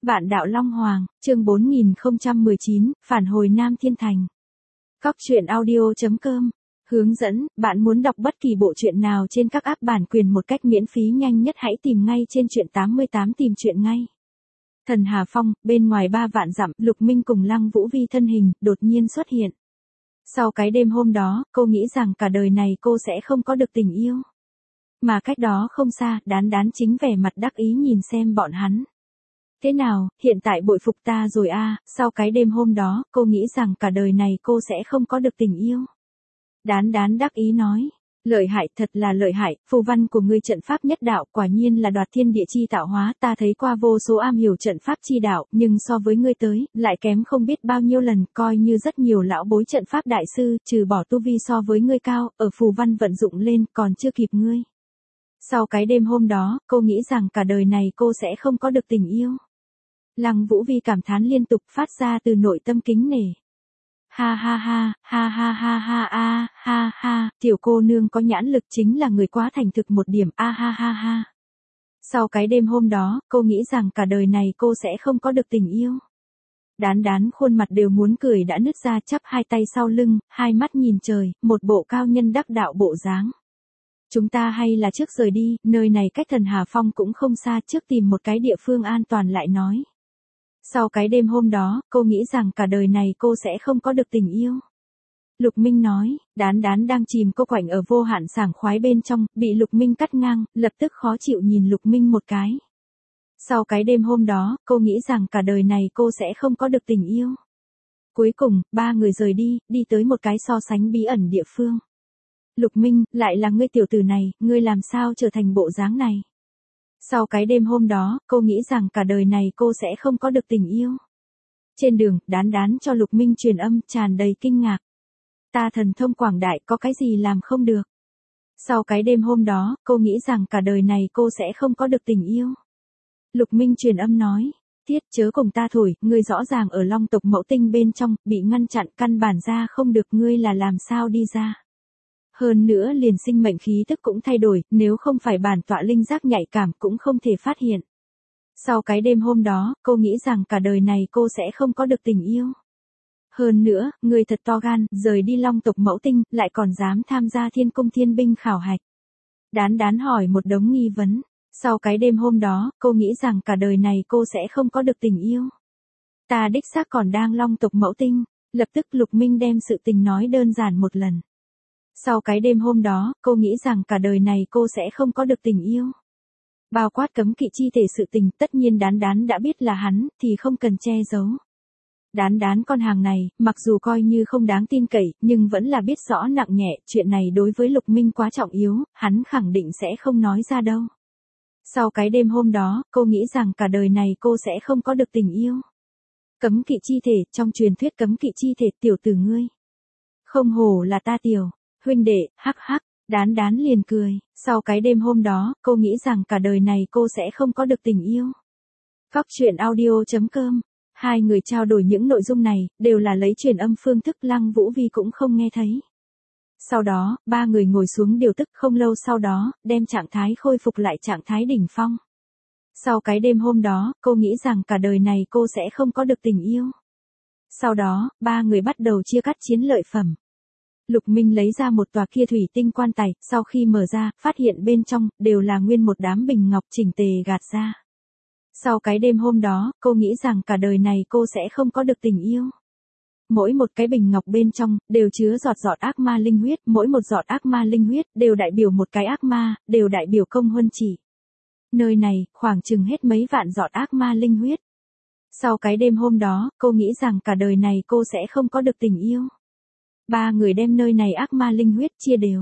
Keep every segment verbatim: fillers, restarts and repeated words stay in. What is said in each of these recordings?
Vạn đạo Long Hoàng, chương bốn nghìn không trăm mười chín, phản hồi Nam Thiên Thành. Cóc truyện audio chấm com. Hướng dẫn, bạn muốn đọc bất kỳ bộ truyện nào trên các app bản quyền một cách miễn phí nhanh nhất hãy tìm ngay trên truyện tám mươi tám tìm truyện ngay. Thần Hà Phong, bên ngoài ba vạn dặm, Lục Minh cùng Lăng Vũ Vi thân hình, đột nhiên xuất hiện. Sau cái đêm hôm đó, cô nghĩ rằng cả đời này cô sẽ không có được tình yêu. Mà cách đó không xa, Đán Đán chính vẻ mặt đắc ý nhìn xem bọn hắn. Thế nào, hiện tại bội phục ta rồi à, sau cái đêm hôm đó, cô nghĩ rằng cả đời này cô sẽ không có được tình yêu. Đán Đán đắc ý nói, lợi hại, thật là lợi hại, phù văn của ngươi trận pháp nhất đạo quả nhiên là đoạt thiên địa chi tạo hóa, ta thấy qua vô số am hiểu trận pháp chi đạo, nhưng so với ngươi tới, lại kém không biết bao nhiêu lần, coi như rất nhiều lão bối trận pháp đại sư, trừ bỏ tu vi so với ngươi cao, ở phù văn vận dụng lên, còn chưa kịp ngươi. Sau cái đêm hôm đó, cô nghĩ rằng cả đời này cô sẽ không có được tình yêu. Lăng Vũ Vi cảm thán liên tục phát ra từ nội tâm kính nể. Ha ha ha, ha ha ha ha a, ha ha, tiểu cô nương có nhãn lực chính là người quá thành thực một điểm, a ha ha ha. Sau cái đêm hôm đó, cô nghĩ rằng cả đời này cô sẽ không có được tình yêu. Đán Đán khuôn mặt đều muốn cười đã nứt ra, chắp hai tay sau lưng, hai mắt nhìn trời, một bộ cao nhân đắc đạo bộ dáng. Chúng ta hay là trước rời đi, nơi này cách Thần Hà Phong cũng không xa, trước tìm một cái địa phương an toàn lại nói. Sau cái đêm hôm đó, cô nghĩ rằng cả đời này cô sẽ không có được tình yêu. Lục Minh nói, Đán Đán đang chìm cô quạnh ở vô hạn sảng khoái bên trong, bị Lục Minh cắt ngang, lập tức khó chịu nhìn Lục Minh một cái. Sau cái đêm hôm đó, cô nghĩ rằng cả đời này cô sẽ không có được tình yêu. Cuối cùng, ba người rời đi, đi tới một cái so sánh bí ẩn địa phương. Lục Minh, lại là ngươi tiểu tử này, ngươi làm sao trở thành bộ dáng này? Sau cái đêm hôm đó, cô nghĩ rằng cả đời này cô sẽ không có được tình yêu. Trên đường, Đán Đán cho Lục Minh truyền âm, tràn đầy kinh ngạc. Ta thần thông quảng đại, có cái gì làm không được? Sau cái đêm hôm đó, cô nghĩ rằng cả đời này cô sẽ không có được tình yêu. Lục Minh truyền âm nói, Tiết chớ cùng ta thổi, ngươi rõ ràng ở Long tộc Mẫu Tinh bên trong, bị ngăn chặn căn bản ra không được, ngươi là làm sao đi ra? Hơn nữa liền sinh mệnh khí tức cũng thay đổi, nếu không phải bản tọa linh giác nhạy cảm cũng không thể phát hiện. Sau cái đêm hôm đó, cô nghĩ rằng cả đời này cô sẽ không có được tình yêu. Hơn nữa, người thật to gan, rời đi Long tộc Mẫu Tinh, lại còn dám tham gia Thiên Cung Thiên Binh khảo hạch. Đán Đán hỏi một đống nghi vấn. Sau cái đêm hôm đó, cô nghĩ rằng cả đời này cô sẽ không có được tình yêu. Ta đích xác còn đang Long tộc Mẫu Tinh. Lập tức Lục Minh đem sự tình nói đơn giản một lần. Sau cái đêm hôm đó, cô nghĩ rằng cả đời này cô sẽ không có được tình yêu. Bao quát cấm kỵ chi thể sự tình, tất nhiên Đán Đán đã biết là hắn, thì không cần che giấu. Đán Đán con hàng này, mặc dù coi như không đáng tin cậy, nhưng vẫn là biết rõ nặng nhẹ, chuyện này đối với Lục Minh quá trọng yếu, hắn khẳng định sẽ không nói ra đâu. Sau cái đêm hôm đó, cô nghĩ rằng cả đời này cô sẽ không có được tình yêu. Cấm kỵ chi thể, trong truyền thuyết cấm kỵ chi thể, tiểu tử ngươi. Không hổ là ta tiểu. Huynh đệ, hắc hắc, Đán Đán liền cười, sau cái đêm hôm đó, cô nghĩ rằng cả đời này cô sẽ không có được tình yêu. Cóc truyện audio chấm com. Hai người trao đổi những nội dung này, đều là lấy truyền âm phương thức, Lăng Vũ Vi cũng không nghe thấy. Sau đó, ba người ngồi xuống điều tức, không lâu sau đó, đem trạng thái khôi phục lại trạng thái đỉnh phong. Sau cái đêm hôm đó, cô nghĩ rằng cả đời này cô sẽ không có được tình yêu. Sau đó, ba người bắt đầu chia cắt chiến lợi phẩm. Lục Minh lấy ra một tòa kia thủy tinh quan tài, sau khi mở ra, phát hiện bên trong, đều là nguyên một đám bình ngọc chỉnh tề gạt ra. Sau cái đêm hôm đó, cô nghĩ rằng cả đời này cô sẽ không có được tình yêu. Mỗi một cái bình ngọc bên trong, đều chứa giọt giọt ác ma linh huyết, mỗi một giọt ác ma linh huyết, đều đại biểu một cái ác ma, đều đại biểu công huân chỉ. Nơi này, khoảng chừng hết mấy vạn giọt ác ma linh huyết. Sau cái đêm hôm đó, cô nghĩ rằng cả đời này cô sẽ không có được tình yêu. Ba người đem nơi này ác ma linh huyết chia đều.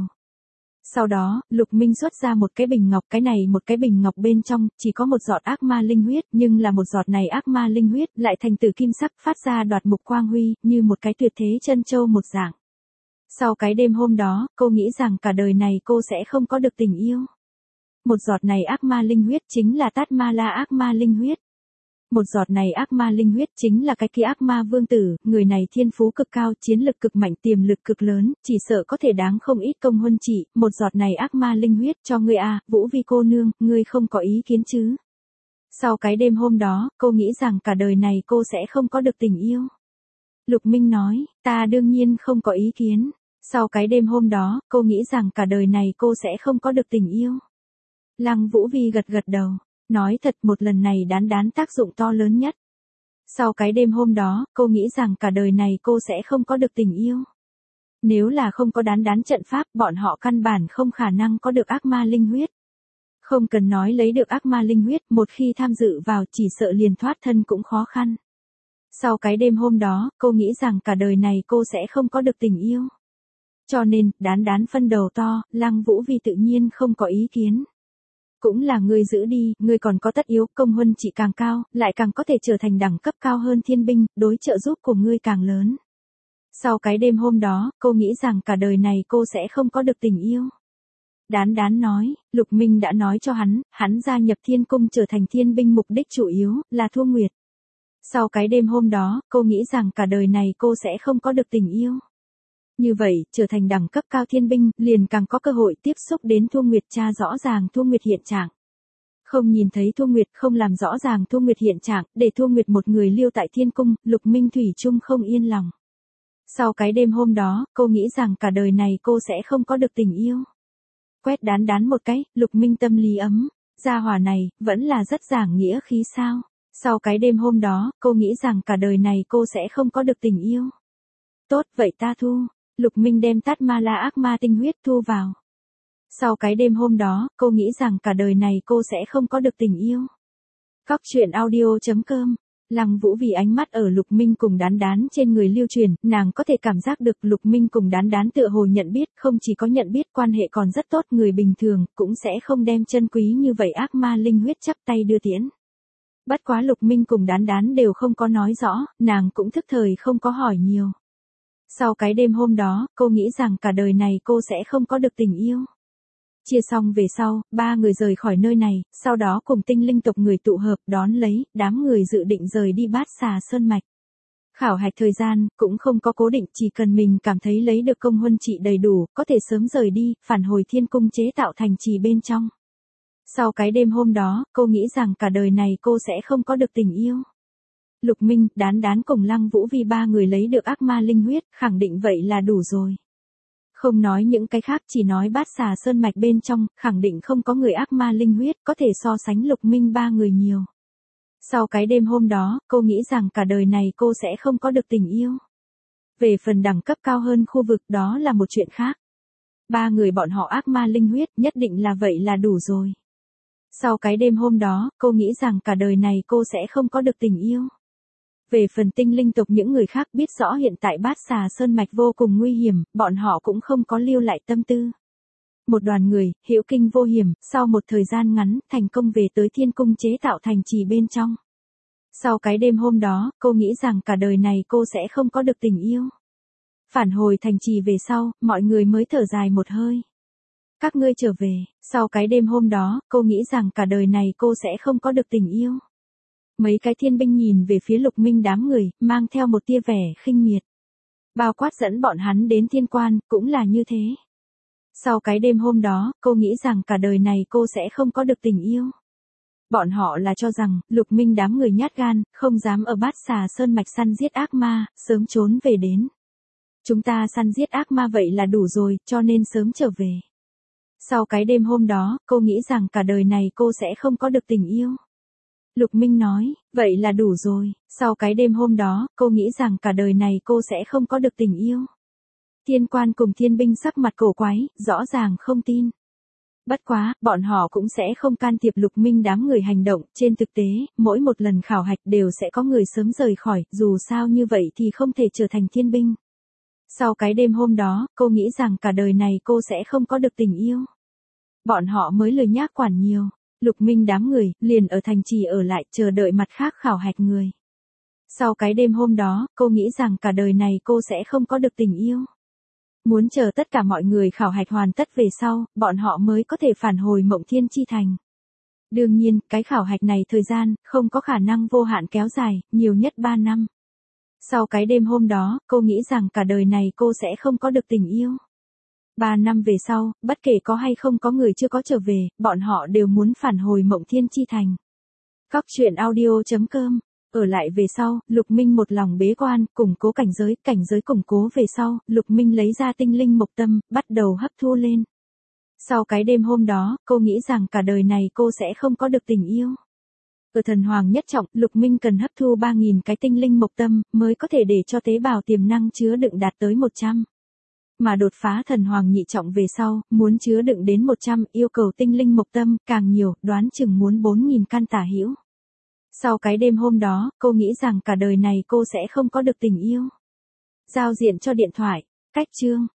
Sau đó, Lục Minh xuất ra một cái bình ngọc, cái này một cái bình ngọc bên trong, chỉ có một giọt ác ma linh huyết, nhưng là một giọt này ác ma linh huyết, lại thành từ kim sắc, phát ra đoạt mục quang huy, như một cái tuyệt thế chân châu một dạng. Sau cái đêm hôm đó, cô nghĩ rằng cả đời này cô sẽ không có được tình yêu. Một giọt này ác ma linh huyết chính là Tát Ma La ác ma linh huyết. Một giọt này ác ma linh huyết chính là cái kia ác ma vương tử, người này thiên phú cực cao, chiến lực cực mạnh, tiềm lực cực lớn, chỉ sợ có thể đáng không ít công huân chỉ, một giọt này ác ma linh huyết cho ngươi à, Vũ Vi cô nương, ngươi không có ý kiến chứ? Sau cái đêm hôm đó, cô nghĩ rằng cả đời này cô sẽ không có được tình yêu. Lục Minh nói, ta đương nhiên không có ý kiến. Sau cái đêm hôm đó, cô nghĩ rằng cả đời này cô sẽ không có được tình yêu. Lăng Vũ Vi gật gật đầu, nói thật một lần này đán đán tác dụng to lớn nhất. Sau cái đêm hôm đó, cô nghĩ rằng cả đời này cô sẽ không có được tình yêu. Nếu là không có đán đán trận pháp, bọn họ căn bản không khả năng có được ác ma linh huyết. Không cần nói lấy được ác ma linh huyết, một khi tham dự vào chỉ sợ liền thoát thân cũng khó khăn. Sau cái đêm hôm đó, cô nghĩ rằng cả đời này cô sẽ không có được tình yêu. Cho nên, đán đán phân đầu to, Lăng Vũ Vi tự nhiên không có ý kiến. Cũng là ngươi giữ đi, ngươi còn có tất yếu, công huân chỉ càng cao, lại càng có thể trở thành đẳng cấp cao hơn thiên binh, đối trợ giúp của ngươi càng lớn. Sau cái đêm hôm đó, cô nghĩ rằng cả đời này cô sẽ không có được tình yêu. Đán đán nói, Lục Minh đã nói cho hắn, hắn gia nhập thiên cung trở thành thiên binh mục đích chủ yếu, là Thu Nguyệt. Sau cái đêm hôm đó, cô nghĩ rằng cả đời này cô sẽ không có được tình yêu. Như vậy, trở thành đẳng cấp cao thiên binh, liền càng có cơ hội tiếp xúc đến Thu Nguyệt, tra rõ ràng Thu Nguyệt hiện trạng. Không nhìn thấy Thu Nguyệt, không làm rõ ràng Thu Nguyệt hiện trạng, để Thu Nguyệt một người lưu tại thiên cung, Lục Minh thủy chung không yên lòng. Sau cái đêm hôm đó, cô nghĩ rằng cả đời này cô sẽ không có được tình yêu. Quét đán đán một cái, Lục Minh tâm lý ấm, gia hỏa này, vẫn là rất giảng nghĩa khí sao. Sau cái đêm hôm đó, cô nghĩ rằng cả đời này cô sẽ không có được tình yêu. Tốt, vậy ta thu. Lục Minh đem Tát Ma La ác ma tinh huyết thu vào. Sau cái đêm hôm đó, cô nghĩ rằng cả đời này cô sẽ không có được tình yêu. Cóc truyện audio chấm com. Lăng Vũ vì ánh mắt ở Lục Minh cùng đán đán trên người lưu truyền, nàng có thể cảm giác được Lục Minh cùng đán đán tựa hồ nhận biết, không chỉ có nhận biết quan hệ còn rất tốt, người bình thường cũng sẽ không đem chân quý như vậy ác ma linh huyết chắp tay đưa tiễn. Bất quá Lục Minh cùng đán đán đều không có nói rõ, nàng cũng thức thời không có hỏi nhiều. Sau cái đêm hôm đó, cô nghĩ rằng cả đời này cô sẽ không có được tình yêu. Chia xong về sau, ba người rời khỏi nơi này, sau đó cùng tinh linh tộc người tụ hợp đón lấy, đám người dự định rời đi Bát Xà Sơn Mạch. Khảo hạch thời gian, cũng không có cố định, chỉ cần mình cảm thấy lấy được công huân trị đầy đủ, có thể sớm rời đi, phản hồi thiên cung chế tạo thành trì bên trong. Sau cái đêm hôm đó, cô nghĩ rằng cả đời này cô sẽ không có được tình yêu. Lục Minh, đán đán cùng Lăng Vũ vì ba người lấy được ác ma linh huyết, khẳng định vậy là đủ rồi. Không nói những cái khác, chỉ nói Bát Xà Sơn Mạch bên trong, khẳng định không có người ác ma linh huyết, có thể so sánh Lục Minh ba người nhiều. Sau cái đêm hôm đó, cô nghĩ rằng cả đời này cô sẽ không có được tình yêu. Về phần đẳng cấp cao hơn khu vực, đó là một chuyện khác. Ba người bọn họ ác ma linh huyết, nhất định là vậy là đủ rồi. Sau cái đêm hôm đó, cô nghĩ rằng cả đời này cô sẽ không có được tình yêu. Về phần tinh linh tộc, những người khác biết rõ hiện tại Bát Xà Sơn Mạch vô cùng nguy hiểm, bọn họ cũng không có lưu lại tâm tư. Một đoàn người, hữu kinh vô hiểm, sau một thời gian ngắn, thành công về tới thiên cung chế tạo thành trì bên trong. Sau cái đêm hôm đó, cô nghĩ rằng cả đời này cô sẽ không có được tình yêu. Phản hồi thành trì về sau, mọi người mới thở dài một hơi. Các ngươi trở về, sau cái đêm hôm đó, cô nghĩ rằng cả đời này cô sẽ không có được tình yêu. Mấy cái thiên binh nhìn về phía Lục Minh đám người, mang theo một tia vẻ khinh miệt. Bao quát dẫn bọn hắn đến thiên quan, cũng là như thế. Sau cái đêm hôm đó, cô nghĩ rằng cả đời này cô sẽ không có được tình yêu. Bọn họ là cho rằng, Lục Minh đám người nhát gan, không dám ở Bát Xà Sơn Mạch săn giết ác ma, sớm trốn về đến. Chúng ta săn giết ác ma vậy là đủ rồi, cho nên sớm trở về. Sau cái đêm hôm đó, cô nghĩ rằng cả đời này cô sẽ không có được tình yêu. Lục Minh nói, vậy là đủ rồi. Sau cái đêm hôm đó, cô nghĩ rằng cả đời này cô sẽ không có được tình yêu. Thiên quan cùng thiên binh sắc mặt cổ quái, rõ ràng không tin. Bất quá, bọn họ cũng sẽ không can thiệp Lục Minh đám người hành động, trên thực tế, mỗi một lần khảo hạch đều sẽ có người sớm rời khỏi, dù sao như vậy thì không thể trở thành thiên binh. Sau cái đêm hôm đó, cô nghĩ rằng cả đời này cô sẽ không có được tình yêu. Bọn họ mới lười nhác quản nhiều. Lục Minh đám người, liền ở thành trì ở lại, chờ đợi mặt khác khảo hạch người. Sau cái đêm hôm đó, cô nghĩ rằng cả đời này cô sẽ không có được tình yêu. Muốn chờ tất cả mọi người khảo hạch hoàn tất về sau, bọn họ mới có thể phản hồi Mộng Thiên Chi Thành. Đương nhiên, cái khảo hạch này thời gian, không có khả năng vô hạn kéo dài, nhiều nhất ba năm. Sau cái đêm hôm đó, cô nghĩ rằng cả đời này cô sẽ không có được tình yêu. Ba năm về sau, bất kể có hay không có người chưa có trở về, bọn họ đều muốn phản hồi Mộng Thiên Chi Thành. Cóc truyện audio chấm com. Ở lại về sau, Lục Minh một lòng bế quan, củng cố cảnh giới, cảnh giới củng cố về sau, Lục Minh lấy ra tinh linh mộc tâm, bắt đầu hấp thu lên. Sau cái đêm hôm đó, cô nghĩ rằng cả đời này cô sẽ không có được tình yêu. Ở thần hoàng nhất trọng, Lục Minh cần hấp thu ba nghìn cái tinh linh mộc tâm, mới có thể để cho tế bào tiềm năng chứa đựng đạt tới một trăm. Mà đột phá thần hoàng nhị trọng về sau, muốn chứa đựng đến một trăm, yêu cầu tinh linh mộc tâm, càng nhiều, đoán chừng muốn bốn nghìn căn tả hữu. Sau cái đêm hôm đó, cô nghĩ rằng cả đời này cô sẽ không có được tình yêu. Giao diện cho điện thoại, cách chương.